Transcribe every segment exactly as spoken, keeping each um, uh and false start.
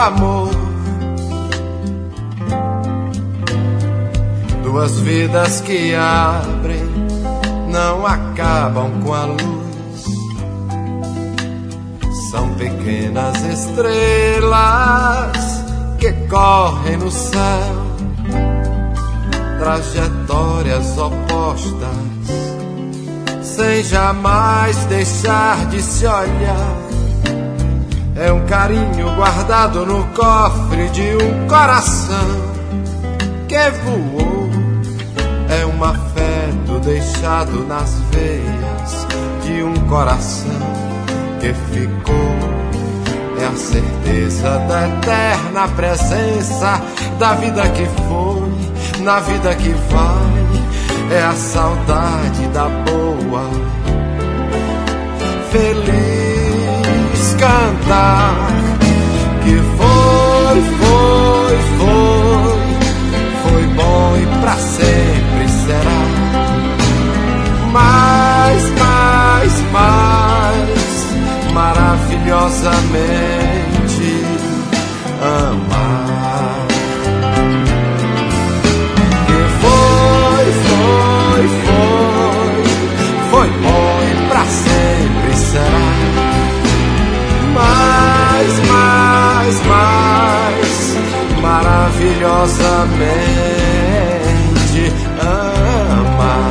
amor. Duas vidas que abrem, não acabam com a luz. São pequenas estrelas que correm no céu, trajetórias opostas, sem jamais deixar de se olhar. É um carinho guardado no cofre de um coração que voou. É um afeto deixado nas veias de um coração que ficou. É a certeza da eterna presença da vida que foi, na vida que vai. É a saudade da boa, feliz cantar que foi, foi, foi, foi bom e pra sempre será. Mais, mais, mais, maravilhosamente amar. Que foi, foi, foi, foi bom e pra sempre será. Mais, mais, mais, maravilhosamente amar.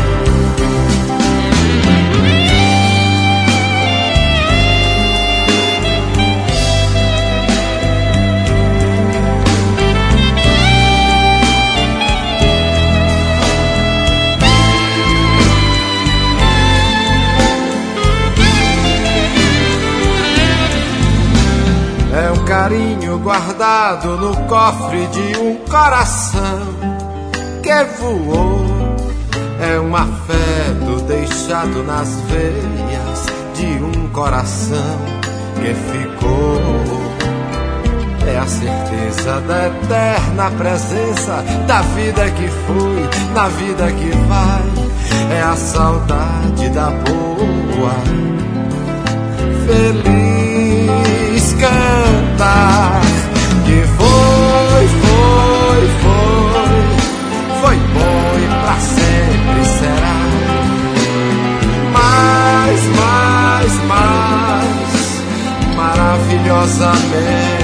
É um carinho guardado no cofre de um coração que voou. É um afeto deixado nas veias de um coração que ficou. É a certeza da eterna presença da vida que foi, na vida que vai. É a saudade da boa, feliz cantar que foi, foi, foi, foi bom e pra sempre será. Mais, mais, mais, maravilhosamente